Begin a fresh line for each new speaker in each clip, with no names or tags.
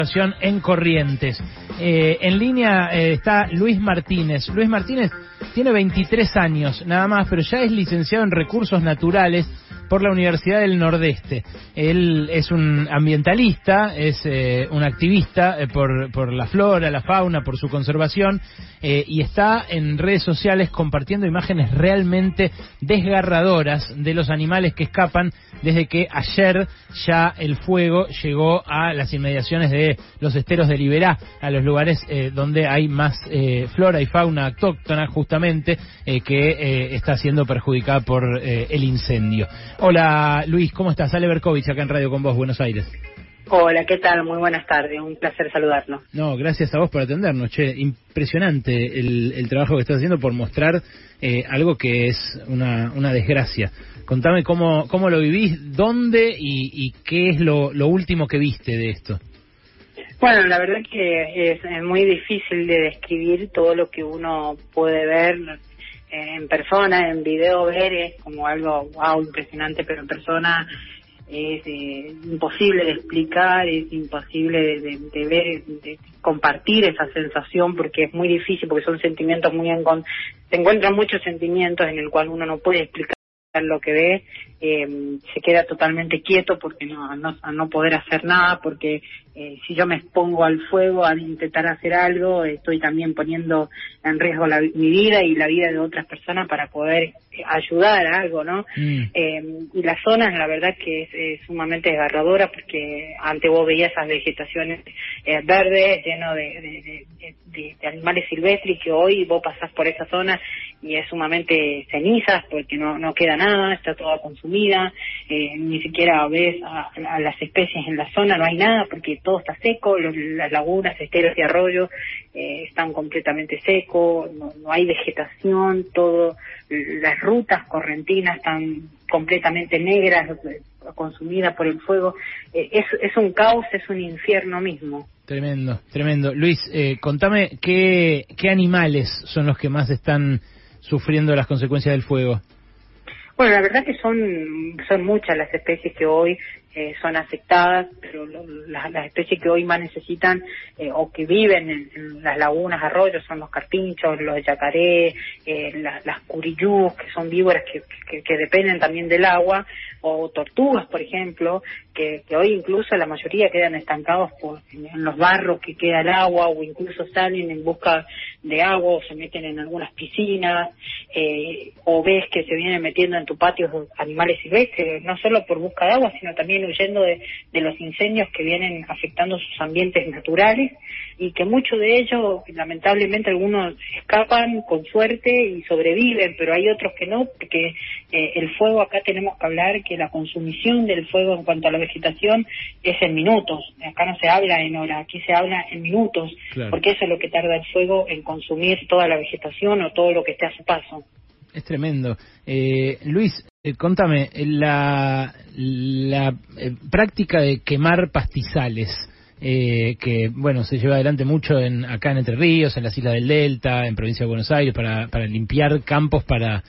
En Corrientes. En línea está Luis Martínez. Luis Martínez tiene 23 años, nada más, pero ya es licenciado en Recursos Naturales por la Universidad del Nordeste. Él es un ambientalista, es un activista por la flora, la fauna, por su conservación, y está en redes sociales compartiendo imágenes realmente desgarradoras de los animales que escapan desde que ayer ya el fuego llegó a las inmediaciones de los esteros de Liberá, a los lugares donde hay más flora y fauna autóctona justamente, que está siendo perjudicada por el incendio. Hola Luis, ¿cómo estás? Ale Berkovich acá en Radio con Vos, Buenos Aires.
Hola, ¿qué tal? Muy buenas tardes, un placer saludarnos.
No, gracias a vos por atendernos, che, impresionante el trabajo que estás haciendo por mostrar algo que es una desgracia. Contame cómo lo vivís, dónde y qué es lo último que viste de esto.
Bueno, la verdad que es muy difícil de describir todo lo que uno puede ver en persona, en video, ver es como algo wow, impresionante, pero en persona es imposible de explicar, es imposible de ver, de compartir esa sensación, porque es muy difícil, porque son sentimientos se encuentran muchos sentimientos en el cual uno no puede explicar lo que ve, se queda totalmente quieto porque no poder hacer nada, porque si yo me expongo al fuego al intentar hacer algo, estoy también poniendo en riesgo mi vida y la vida de otras personas para poder ayudar a algo, ¿no? Y la zona, la verdad que es sumamente desgarradora, porque antes vos veías esas vegetaciones verdes, lleno de animales silvestres, que hoy vos pasás por esa zona y es sumamente cenizas, porque no queda nada, está toda consumida, ni siquiera ves a las especies en la zona, no hay nada, porque todo está seco, las lagunas, esteros y arroyos están completamente secos, no hay vegetación, las rutas correntinas están completamente negras, consumidas por el fuego. Es un caos, es un infierno mismo.
Tremendo, tremendo. Luis, contame qué animales son los que más están sufriendo las consecuencias del fuego.
Bueno, la verdad que son muchas las especies que hoy son afectadas, pero las especies que hoy más necesitan o que viven en las lagunas, arroyos, son los carpinchos, los yacaré, las curiyús, que son víboras que dependen también del agua, o tortugas, por ejemplo, que hoy incluso la mayoría quedan estancados en los barros que queda el agua, o incluso salen en busca de agua, o se meten en algunas piscinas, o ves que se vienen metiendo en tu patio animales silvestres, no solo por busca de agua, sino también huyendo de los incendios que vienen afectando sus ambientes naturales, y que muchos de ellos, lamentablemente, algunos escapan con suerte y sobreviven, pero hay otros que no, porque el fuego, acá tenemos que hablar que la consumición del fuego en cuanto a la vegetación es en minutos. Acá no se habla en horas, aquí se habla en minutos, claro, porque eso es lo que tarda el fuego en consumir toda la vegetación o todo lo que esté a su paso.
Es tremendo. Luis, contame, la práctica de quemar pastizales, que bueno, se lleva adelante mucho acá en Entre Ríos, en las Islas del Delta, en Provincia de Buenos Aires, para limpiar campos para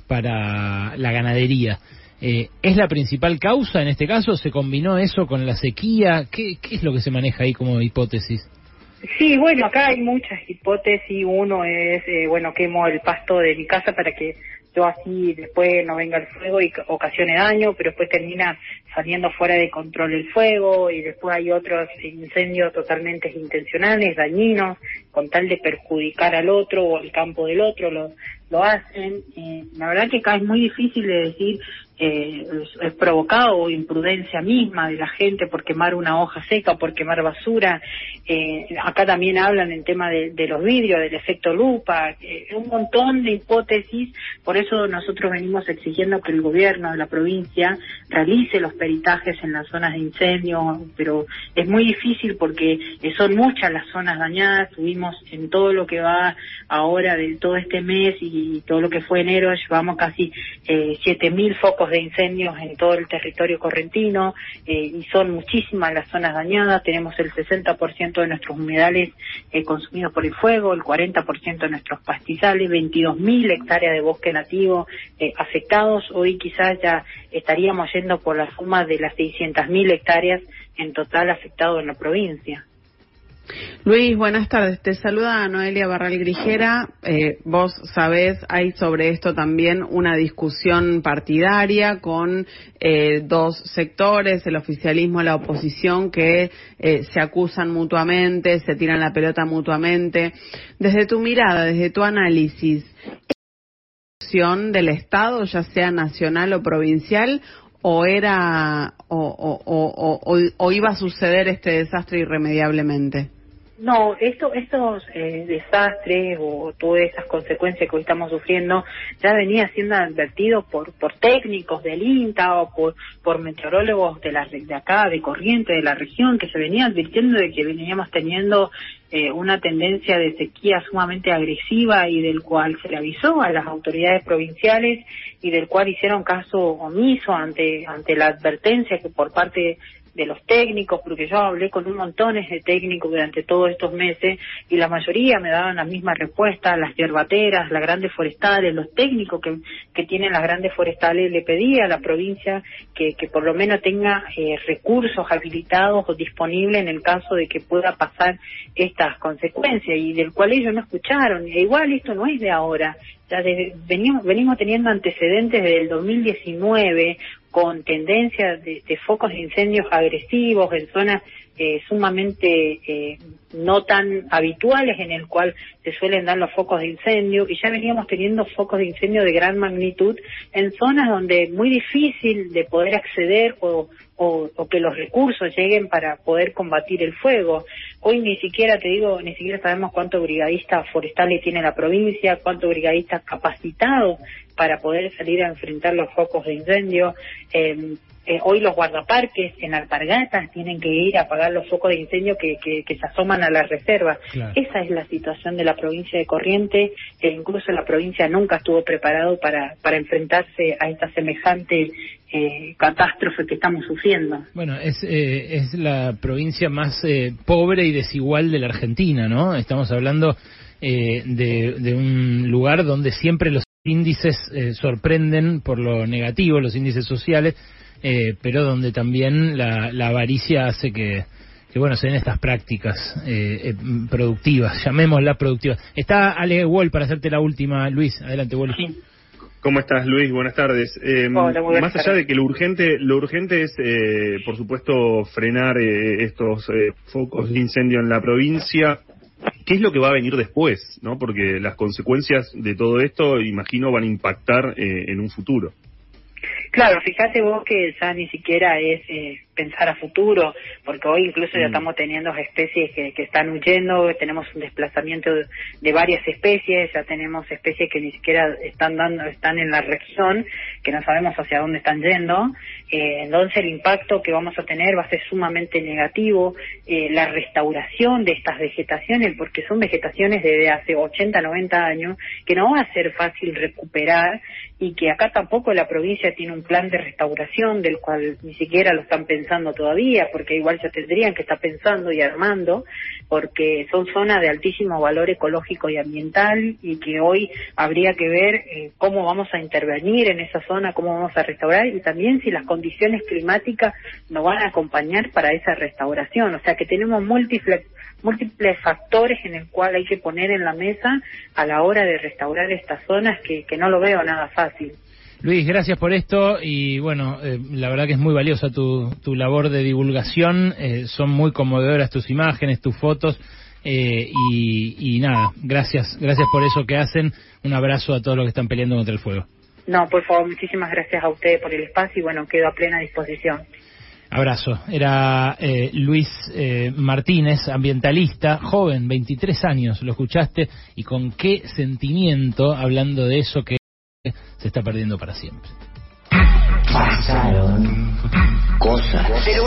la ganadería. ¿Es la principal causa en este caso? ¿Se combinó eso con la sequía? ¿Qué es lo que se maneja ahí como hipótesis?
Sí, bueno, acá hay muchas hipótesis. Uno es, quemo el pasto de mi casa para que yo así después no venga el fuego y ocasione daño, pero después termina saliendo fuera de control el fuego, y después hay otros incendios totalmente intencionales, dañinos, con tal de perjudicar al otro o el campo del otro, lo hacen. La verdad que acá es muy difícil de decir es provocado o imprudencia misma de la gente por quemar una hoja seca, por quemar basura. Acá también hablan en tema de los vidrios, del efecto lupa, un montón de hipótesis. Por eso nosotros venimos exigiendo que el gobierno de la provincia realice los peritajes en las zonas de incendio, pero es muy difícil porque son muchas las zonas dañadas. Tuvimos en todo lo que va ahora de todo este mes y todo lo que fue enero, llevamos casi 7.000 focos de incendios en todo el territorio correntino, y son muchísimas las zonas dañadas. Tenemos el 60% de nuestros humedales consumidos por el fuego, el 40% de nuestros pastizales, 22.000 hectáreas de bosque nativo afectados. Hoy quizás ya estaríamos yendo por la suma de las 600.000 hectáreas en total afectados en la provincia.
Luis, buenas tardes. Te saluda Noelia Barral Grijera. Vos sabés, hay sobre esto también una discusión partidaria con dos sectores, el oficialismo y la oposición, que se acusan mutuamente, se tiran la pelota mutuamente. Desde tu mirada, desde tu análisis, ¿es una acción del Estado, ya sea nacional o provincial, o iba a suceder este desastre irremediablemente?
No, estos desastres o todas esas consecuencias que hoy estamos sufriendo ya venía siendo advertido por técnicos del INTA o por meteorólogos de acá, de Corrientes, de la región, que se venía advirtiendo de que veníamos teniendo una tendencia de sequía sumamente agresiva y del cual se le avisó a las autoridades provinciales y del cual hicieron caso omiso ante la advertencia que por parte de los técnicos, porque yo hablé con un montones de técnicos durante todos estos meses y la mayoría me daban las mismas respuestas, las yerbateras, las grandes forestales, los técnicos que tienen las grandes forestales. Le pedí a la provincia que por lo menos tenga recursos habilitados o disponibles en el caso de que pueda pasar estas consecuencias, y del cual ellos no escucharon. E igual esto no es de ahora, ya venimos teniendo antecedentes desde el 2019 con tendencias de focos de incendios agresivos en zonas sumamente no tan habituales en el cual se suelen dar los focos de incendio, y ya veníamos teniendo focos de incendio de gran magnitud en zonas donde es muy difícil de poder acceder o que los recursos lleguen para poder combatir el fuego. Hoy ni siquiera sabemos cuántos brigadistas forestales tiene la provincia, cuántos brigadistas capacitados para poder salir a enfrentar los focos de incendio. Hoy los guardaparques en alpargatas tienen que ir a apagar los focos de incendio que se asoman a la reserva. Claro. Esa es la situación de la provincia de Corrientes, que incluso la provincia nunca estuvo preparado para enfrentarse a esta semejante catástrofe que estamos sufriendo.
Bueno, es la provincia más pobre y desigual de la Argentina, ¿no? Estamos hablando de un lugar donde siempre los índices sorprenden por lo negativo, los índices sociales, pero donde también la avaricia hace que bueno, se den estas prácticas productivas, llamémoslas productivas. Está Ale Wall para hacerte la última. Luis, adelante, Wall.
Sí. ¿Cómo estás, Luis? Buenas tardes.
Hola,
más allá de que lo urgente es, por supuesto, frenar estos focos de incendio en la provincia, ¿qué es lo que va a venir después, no? Porque las consecuencias de todo esto, imagino, van a impactar en un futuro.
Claro, fíjate vos que ya ni siquiera es pensar a futuro, porque hoy incluso ya estamos teniendo especies que están huyendo, tenemos un desplazamiento de varias especies, ya tenemos especies que ni siquiera están en la región, que no sabemos hacia dónde están yendo. Entonces el impacto que vamos a tener va a ser sumamente negativo. La restauración de estas vegetaciones, porque son vegetaciones desde hace 80, 90 años, que no va a ser fácil recuperar, y que acá tampoco la provincia tiene un plan de restauración del cual ni siquiera lo están pensando todavía, porque igual ya tendrían que estar pensando y armando, porque son zonas de altísimo valor ecológico y ambiental, y que hoy habría que ver cómo vamos a intervenir en esa zona, cómo vamos a restaurar, y también si las condiciones climáticas nos van a acompañar para esa restauración. O sea que tenemos múltiples factores en el cual hay que poner en la mesa a la hora de restaurar estas zonas, que no lo veo nada fácil.
Luis, gracias por esto, y bueno, la verdad que es muy valiosa tu labor de divulgación, son muy conmovedoras tus imágenes, tus fotos, y nada, gracias por eso que hacen. Un abrazo a todos los que están peleando contra el fuego.
No, por favor, muchísimas gracias a ustedes por el espacio, y bueno, quedo a plena disposición.
Abrazo. Era Luis Martínez, ambientalista, joven, 23 años, lo escuchaste, y con qué sentimiento, hablando de eso que se está perdiendo para siempre.
Pasaron cosas.